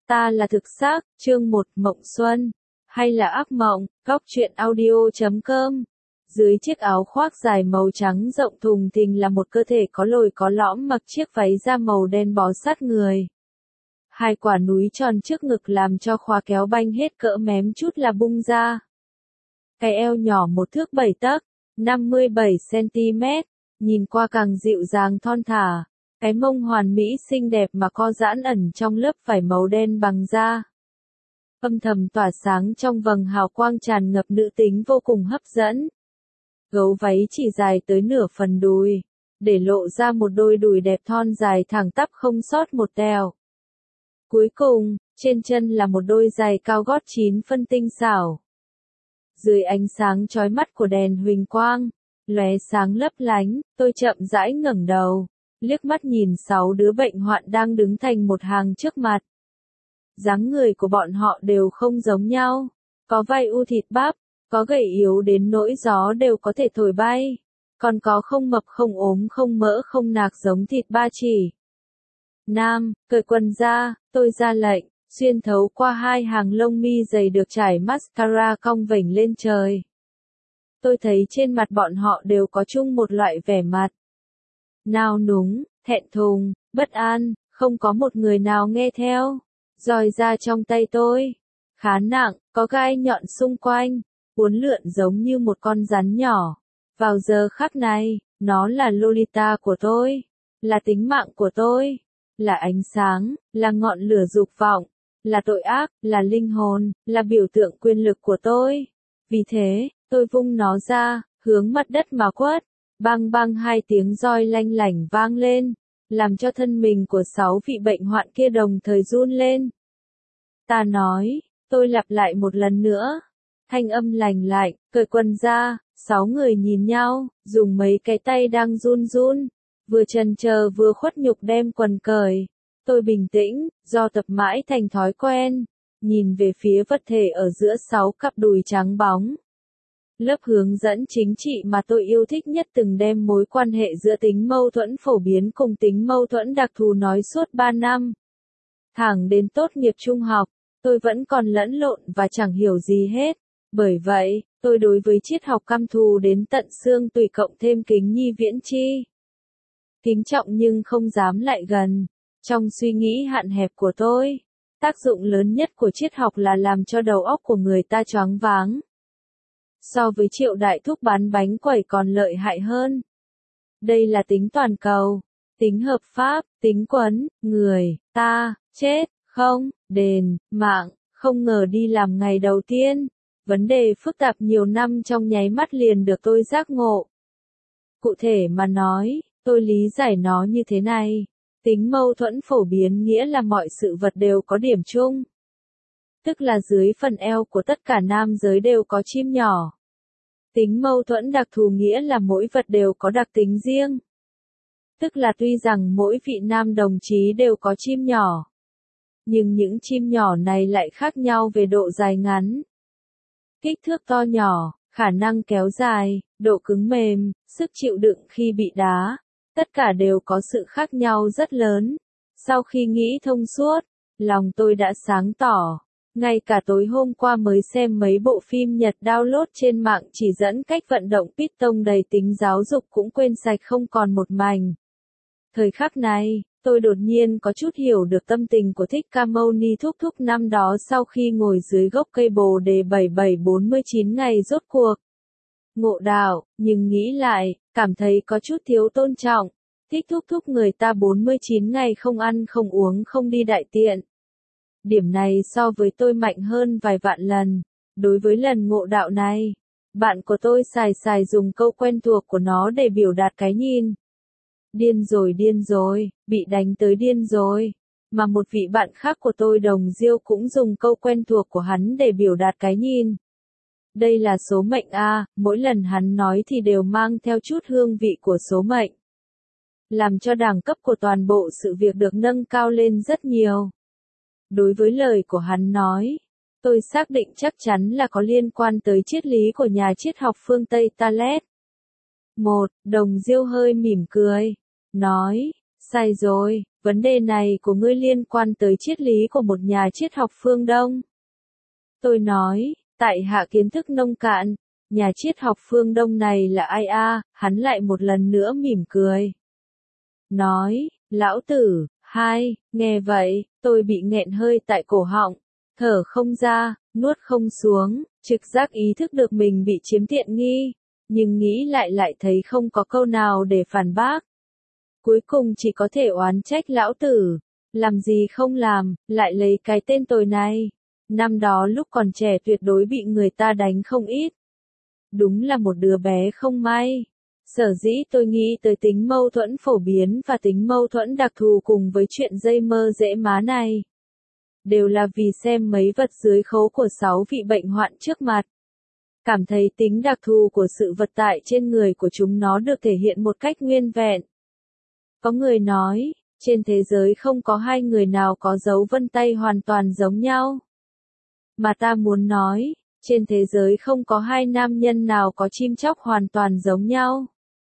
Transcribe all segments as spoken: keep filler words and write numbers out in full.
Ta là thực xác, chương một Mộng Xuân, hay là ác mộng, góc truyện audio chấm com. Dưới chiếc áo khoác dài màu trắng rộng thùng thình là một cơ thể có lồi có lõm mặc chiếc váy da màu đen bó sát người. Hai quả núi tròn trước ngực làm cho khóa kéo banh hết cỡ mém chút là bung ra. Cái eo nhỏ một thước bảy tấc, năm mươi bảy xăng-ti-mét, nhìn qua càng dịu dàng thon thả. Cái mông hoàn mỹ xinh đẹp mà co giãn ẩn trong lớp vải màu đen bằng da. Âm thầm tỏa sáng trong vầng hào quang tràn ngập nữ tính vô cùng hấp dẫn. Gấu váy chỉ dài tới nửa phần đùi, để lộ ra một đôi đùi đẹp thon dài thẳng tắp không sót một tẹo. Cuối cùng, trên chân là một đôi giày cao gót chín phân tinh xảo. Dưới ánh sáng chói mắt của đèn huỳnh quang, lóe sáng lấp lánh, tôi chậm rãi ngẩng đầu. Liếc mắt nhìn sáu đứa bệnh hoạn đang đứng thành một hàng trước mặt. Dáng người của bọn họ đều không giống nhau. Có vai u thịt bắp, có gầy yếu đến nỗi gió đều có thể thổi bay. Còn có không mập không ốm không mỡ không nạc giống thịt ba chỉ. Nam, cởi quần ra, tôi ra lệnh, xuyên thấu qua hai hàng lông mi dày được trải mascara cong vểnh lên trời. Tôi thấy trên mặt bọn họ đều có chung một loại vẻ mặt. Nao núng, thẹn thùng, bất an, không có một người nào nghe theo. Roi ra trong tay tôi, khá nặng, có gai nhọn xung quanh, uốn lượn giống như một con rắn nhỏ. Vào giờ khắc này, nó là Lolita của tôi, là tính mạng của tôi, là ánh sáng, là ngọn lửa dục vọng, là tội ác, là linh hồn, là biểu tượng quyền lực của tôi. Vì thế, tôi vung nó ra, hướng mặt đất mà quất. Bang bang hai tiếng roi lanh lảnh vang lên, làm cho thân mình của sáu vị bệnh hoạn kia đồng thời run lên. Ta nói, tôi lặp lại một lần nữa. Thanh âm lành lạnh, cởi quần ra, sáu người nhìn nhau, dùng mấy cái tay đang run run, vừa chần chờ vừa khuất nhục đem quần cởi. Tôi bình tĩnh, do tập mãi thành thói quen, nhìn về phía vật thể ở giữa sáu cặp đùi trắng bóng. Lớp hướng dẫn chính trị mà tôi yêu thích nhất từng đem mối quan hệ giữa tính mâu thuẫn phổ biến cùng tính mâu thuẫn đặc thù nói suốt ba năm. Thẳng đến tốt nghiệp trung học, tôi vẫn còn lẫn lộn và chẳng hiểu gì hết. Bởi vậy, tôi đối với triết học căm thù đến tận xương tùy cộng thêm kính nhi viễn chi. Kính trọng nhưng không dám lại gần. Trong suy nghĩ hạn hẹp của tôi, tác dụng lớn nhất của triết học là làm cho đầu óc của người ta choáng váng. So với Triệu đại thúc bán bánh quẩy còn lợi hại hơn. Đây là tính toàn cầu, tính hợp pháp, tính quấn, người, ta, chết, không, đền, mạng, không ngờ đi làm ngày đầu tiên. Vấn đề phức tạp nhiều năm trong nháy mắt liền được tôi giác ngộ. Cụ thể mà nói, tôi lý giải nó như thế này. Tính mâu thuẫn phổ biến nghĩa là mọi sự vật đều có điểm chung. Tức là dưới phần eo của tất cả nam giới đều có chim nhỏ. Tính mâu thuẫn đặc thù nghĩa là mỗi vật đều có đặc tính riêng. Tức là tuy rằng mỗi vị nam đồng chí đều có chim nhỏ. Nhưng những chim nhỏ này lại khác nhau về độ dài ngắn. Kích thước to nhỏ, khả năng kéo dài, độ cứng mềm, sức chịu đựng khi bị đá. Tất cả đều có sự khác nhau rất lớn. Sau khi nghĩ thông suốt, lòng tôi đã sáng tỏ. Ngay cả tối hôm qua mới xem mấy bộ phim Nhật download trên mạng chỉ dẫn cách vận động Python đầy tính giáo dục cũng quên sạch không còn một mảnh. Thời khắc này, tôi đột nhiên có chút hiểu được tâm tình của Thích Ca Mâu Ni thúc thúc năm đó sau khi ngồi dưới gốc cây Bồ Đề bảy bảy bốn mươi chín ngày rốt cuộc. Ngộ đạo, nhưng nghĩ lại, cảm thấy có chút thiếu tôn trọng. Thích thúc thúc người ta bốn mươi chín ngày không ăn không uống không đi đại tiện. Điểm này so với tôi mạnh hơn vài vạn lần. Đối với lần ngộ đạo này, bạn của tôi xài xài dùng câu quen thuộc của nó để biểu đạt cái nhìn. Điên rồi điên rồi, bị đánh tới điên rồi. Mà một vị bạn khác của tôi đồng diêu cũng dùng câu quen thuộc của hắn để biểu đạt cái nhìn. Đây là số mệnh a, mỗi lần hắn nói thì đều mang theo chút hương vị của số mệnh. Làm cho đẳng cấp của toàn bộ sự việc được nâng cao lên rất nhiều. Đối với lời của hắn nói, tôi xác định chắc chắn là có liên quan tới triết lý của nhà triết học phương Tây Thales. Một, đồng diêu hơi mỉm cười, nói, sai rồi, vấn đề này của ngươi liên quan tới triết lý của một nhà triết học phương Đông. Tôi nói, tại hạ kiến thức nông cạn, nhà triết học phương Đông này là ai a? Hắn lại một lần nữa mỉm cười. Nói, lão tử, hai, nghe vậy, tôi bị nghẹn hơi tại cổ họng, thở không ra, nuốt không xuống, trực giác ý thức được mình bị chiếm tiện nghi, nhưng nghĩ lại lại thấy không có câu nào để phản bác. Cuối cùng chỉ có thể oán trách lão tử, làm gì không làm, lại lấy cái tên tồi này. Năm đó lúc còn trẻ tuyệt đối bị người ta đánh không ít. Đúng là một đứa bé không may. Sở dĩ tôi nghĩ tới tính mâu thuẫn phổ biến và tính mâu thuẫn đặc thù cùng với chuyện dây mơ dễ má này. Đều là vì xem mấy vật dưới khấu của sáu vị bệnh hoạn trước mặt. Cảm thấy tính đặc thù của sự vật tại trên người của chúng nó được thể hiện một cách nguyên vẹn. Có người nói, trên thế giới không có hai người nào có dấu vân tay hoàn toàn giống nhau. Mà ta muốn nói, trên thế giới không có hai nam nhân nào có chim chóc hoàn toàn giống nhau.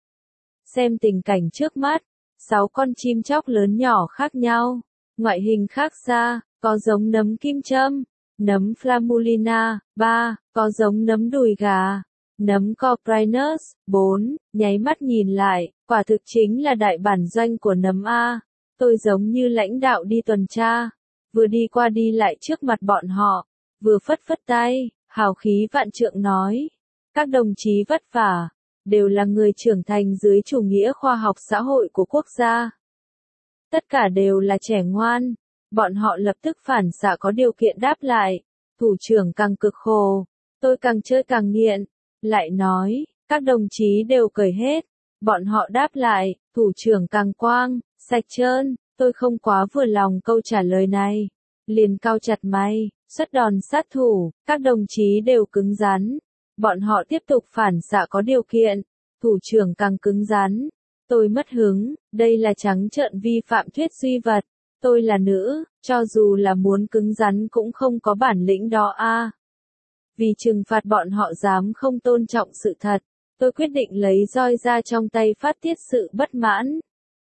Xem tình cảnh trước mắt, sáu con chim chóc lớn nhỏ khác nhau, ngoại hình khác xa, có giống nấm kim châm, nấm Flamulina, ba, có giống nấm đùi gà, nấm Coprinus, bốn, nháy mắt nhìn lại, quả thực chính là đại bản doanh của nấm A. Tôi giống như lãnh đạo đi tuần tra, vừa đi qua đi lại trước mặt bọn họ, vừa phất phất tay, hào khí vạn trượng nói, các đồng chí vất vả, đều là người trưởng thành dưới chủ nghĩa khoa học xã hội của quốc gia. Tất cả đều là trẻ ngoan, bọn họ lập tức phản xạ có điều kiện đáp lại, thủ trưởng càng cực khổ, tôi càng chơi càng nghiện, lại nói, các đồng chí đều cười hết, bọn họ đáp lại, thủ trưởng càng quang, sạch trơn, tôi không quá vừa lòng câu trả lời này, liền cau chặt mày, xuất đòn sát thủ, các đồng chí đều cứng rắn, bọn họ tiếp tục phản xạ có điều kiện, thủ trưởng càng cứng rắn, tôi mất hứng, đây là trắng trợn vi phạm thuyết duy vật, tôi là nữ, cho dù là muốn cứng rắn cũng không có bản lĩnh đó a. Vì trừng phạt bọn họ dám không tôn trọng sự thật, tôi quyết định lấy roi ra trong tay phát tiết sự bất mãn.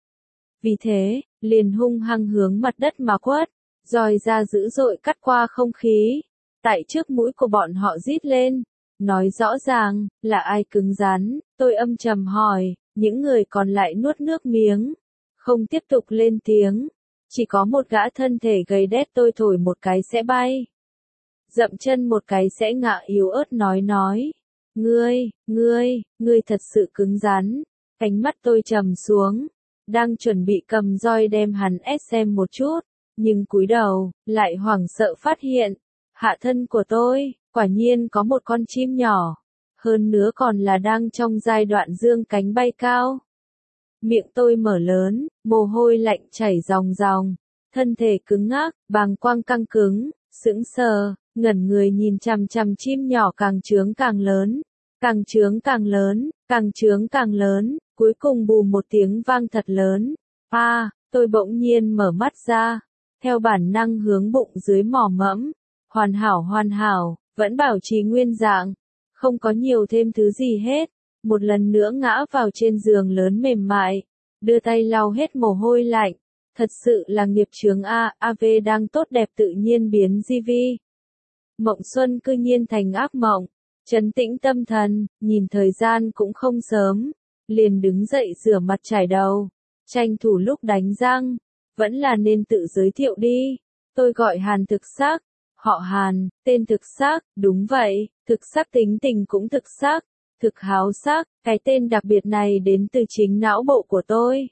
Vì thế, liền hung hăng hướng mặt đất mà quất, roi ra dữ dội cắt qua không khí, tại trước mũi của bọn họ rít lên, nói rõ ràng, là ai cứng rắn, tôi âm trầm hỏi, những người còn lại nuốt nước miếng, không tiếp tục lên tiếng, chỉ có một gã thân thể gầy đét tôi thổi một cái sẽ bay. Dậm chân một cái sẽ ngạ yếu ớt nói nói, ngươi, ngươi, ngươi thật sự cứng rắn, cánh mắt tôi trầm xuống, đang chuẩn bị cầm roi đem hắn ép xem một chút, nhưng cúi đầu, lại hoảng sợ phát hiện, hạ thân của tôi, quả nhiên có một con chim nhỏ, hơn nữa còn là đang trong giai đoạn dương cánh bay cao. Miệng tôi mở lớn, mồ hôi lạnh chảy ròng ròng, thân thể cứng ngắc, bàng quang căng cứng, sững sờ, ngẩn người nhìn chằm chằm chim nhỏ càng trướng càng lớn, càng trướng càng lớn, càng trướng càng lớn, cuối cùng bù một tiếng vang thật lớn. A, à, tôi bỗng nhiên mở mắt ra, theo bản năng hướng bụng dưới mò mẫm, hoàn hảo hoàn hảo, vẫn bảo trì nguyên dạng, không có nhiều thêm thứ gì hết, một lần nữa ngã vào trên giường lớn mềm mại, đưa tay lau hết mồ hôi lạnh, thật sự là nghiệp chướng a, a vê đang tốt đẹp tự nhiên biến di vi. Mộng xuân cư nhiên thành ác mộng, trấn tĩnh tâm thần, nhìn thời gian cũng không sớm, liền đứng dậy rửa mặt chải đầu, tranh thủ lúc đánh răng, vẫn là nên tự giới thiệu đi, tôi gọi Hàn thực sắc, họ Hàn, tên thực sắc, đúng vậy, thực sắc tính tình cũng thực sắc, thực háo sắc, cái tên đặc biệt này đến từ chính não bộ của tôi.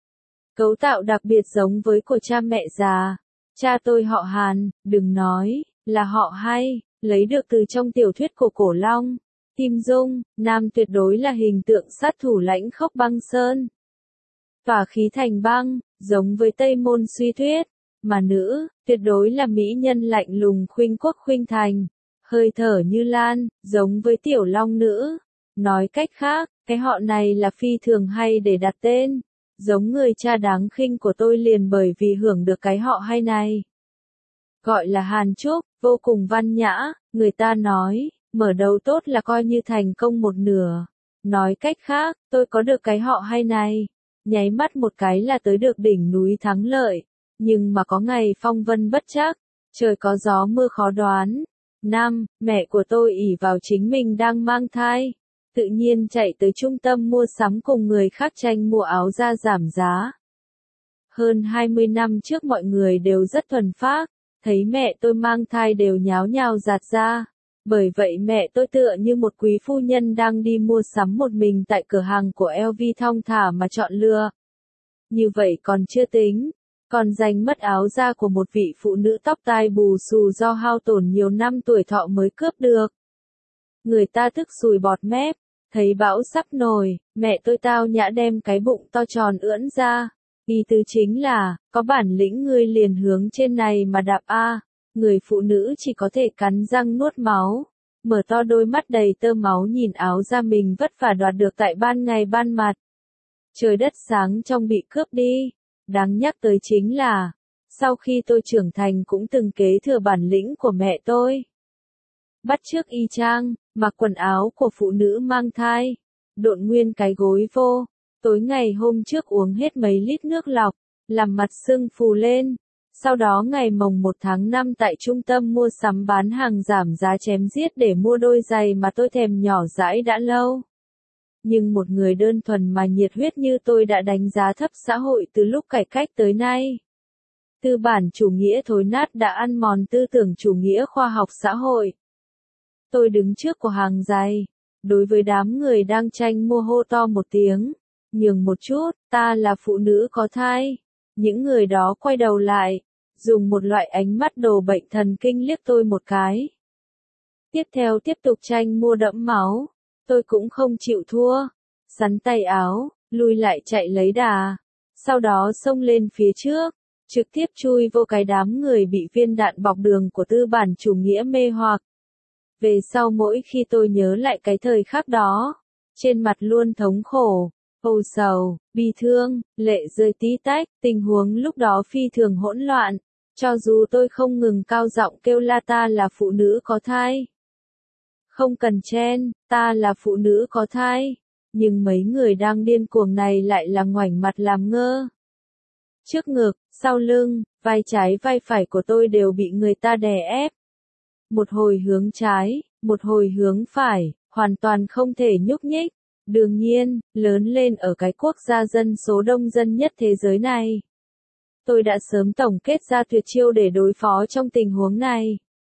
Cấu tạo đặc biệt giống với của cha mẹ già, cha tôi họ Hàn, đừng nói, là họ hay, lấy được từ trong tiểu thuyết của Cổ Long. Kim Dung, nam tuyệt đối là hình tượng sát thủ lãnh khốc băng sơn. Tỏa khí thành băng, giống với Tây Môn Suy Tuyết, mà nữ, tuyệt đối là mỹ nhân lạnh lùng khuynh quốc khuynh thành, hơi thở như lan, giống với Tiểu Long nữ. Nói cách khác, cái họ này là phi thường hay để đặt tên, giống người cha đáng khinh của tôi liền bởi vì hưởng được cái họ hay này. Gọi là Hàn Trúc, vô cùng văn nhã, người ta nói, mở đầu tốt là coi như thành công một nửa. Nói cách khác, tôi có được cái họ hay này, nháy mắt một cái là tới được đỉnh núi thắng lợi, nhưng mà có ngày phong vân bất trắc, trời có gió mưa khó đoán. Năm, mẹ của tôi ỷ vào chính mình đang mang thai, tự nhiên chạy tới trung tâm mua sắm cùng người khác tranh mua áo da giảm giá. Hơn hai mươi năm trước mọi người đều rất thuần phác, thấy mẹ tôi mang thai đều nháo nhào giạt ra. Bởi vậy mẹ tôi tựa như một quý phu nhân đang đi mua sắm một mình tại cửa hàng của lờ vê thong thả mà chọn lựa. Như vậy còn chưa tính, còn giành mất áo da của một vị phụ nữ tóc tai bù xù do hao tổn nhiều năm tuổi thọ mới cướp được. Người ta tức sùi bọt mép, thấy bão sắp nổi, mẹ tôi tao nhã đem cái bụng to tròn ưỡn ra. Ý tứ chính là, có bản lĩnh ngươi liền hướng trên này mà đạp a. Người phụ nữ chỉ có thể cắn răng nuốt máu, mở to đôi mắt đầy tơ máu nhìn áo da mình vất vả đoạt được tại ban ngày ban mặt. Trời đất sáng trong bị cướp đi. Đáng nhắc tới chính là, sau khi tôi trưởng thành cũng từng kế thừa bản lĩnh của mẹ tôi. Bắt chước y chang, mặc quần áo của phụ nữ mang thai, độn nguyên cái gối vô, tối ngày hôm trước uống hết mấy lít nước lọc, làm mặt sưng phù lên. Sau đó ngày mồng một tháng năm tại trung tâm mua sắm bán hàng giảm giá chém giết để mua đôi giày mà tôi thèm nhỏ dãi đã lâu. Nhưng một người đơn thuần mà nhiệt huyết như tôi đã đánh giá thấp xã hội từ lúc cải cách tới nay. Tư bản chủ nghĩa thối nát đã ăn mòn tư tưởng chủ nghĩa khoa học xã hội. Tôi đứng trước cửa hàng giày, đối với đám người đang tranh mua hô to một tiếng, nhường một chút, ta là phụ nữ có thai. Những người đó quay đầu lại, dùng một loại ánh mắt đồ bệnh thần kinh liếc tôi một cái. Tiếp theo tiếp tục tranh mua đẫm máu, tôi cũng không chịu thua, sắn tay áo, lui lại chạy lấy đà, sau đó xông lên phía trước, trực tiếp chui vô cái đám người bị viên đạn bọc đường của tư bản chủ nghĩa mê hoặc. Về sau mỗi khi tôi nhớ lại cái thời khắc đó, trên mặt luôn thống khổ, âu sầu, bi thương, lệ rơi tí tách, tình huống lúc đó phi thường hỗn loạn, cho dù tôi không ngừng cao giọng kêu la ta là phụ nữ có thai. Không cần chen, ta là phụ nữ có thai, nhưng mấy người đang điên cuồng này lại là ngoảnh mặt làm ngơ. Trước ngực, sau lưng, vai trái vai phải của tôi đều bị người ta đè ép. Một hồi hướng trái, một hồi hướng phải, hoàn toàn không thể nhúc nhích. Đương nhiên, lớn lên ở cái quốc gia dân số đông dân nhất thế giới này. Tôi đã sớm tổng kết ra tuyệt chiêu để đối phó trong tình huống này.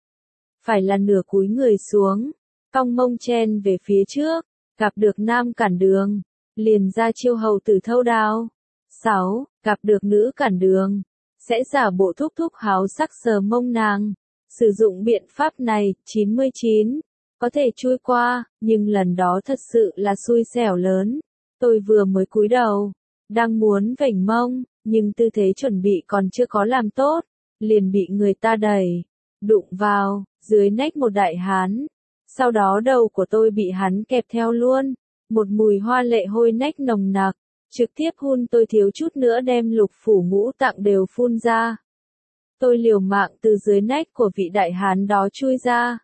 Phải là nửa cúi người xuống, cong mông chen về phía trước, gặp được nam cản đường, liền ra chiêu hầu tử thâu đao. sáu. Gặp được nữ cản đường, sẽ giả bộ thúc thúc háo sắc sờ mông nàng. Sử dụng biện pháp này, chín mươi chín, có thể chui qua, nhưng lần đó thật sự là xui xẻo lớn. Tôi vừa mới cúi đầu, đang muốn vểnh mông, nhưng tư thế chuẩn bị còn chưa có làm tốt, liền bị người ta đẩy, đụng vào, dưới nách một đại hán. Sau đó đầu của tôi bị hắn kẹp theo luôn, một mùi hoa lệ hôi nách nồng nặc, trực tiếp hun tôi thiếu chút nữa đem lục phủ ngũ tạng đều phun ra. Tôi liều mạng từ dưới nách của vị đại hán đó chui ra.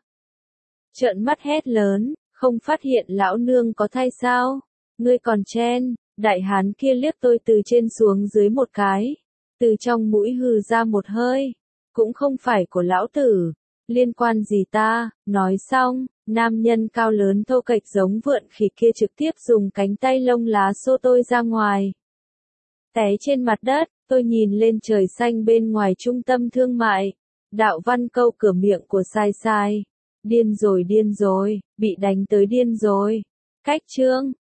Trợn mắt hét lớn, không phát hiện lão nương có thai sao? Ngươi còn chen, đại hán kia liếc tôi từ trên xuống dưới một cái. Từ trong mũi hừ ra một hơi. Cũng không phải của lão tử. Liên quan gì ta? Nói xong, nam nhân cao lớn thô kệch giống vượn khỉ kia trực tiếp dùng cánh tay lông lá xô tôi ra ngoài. Té trên mặt đất, tôi nhìn lên trời xanh bên ngoài trung tâm thương mại. Đạo văn câu cửa miệng của sai sai. Điên rồi điên rồi, bị đánh tới điên rồi. Cách chương,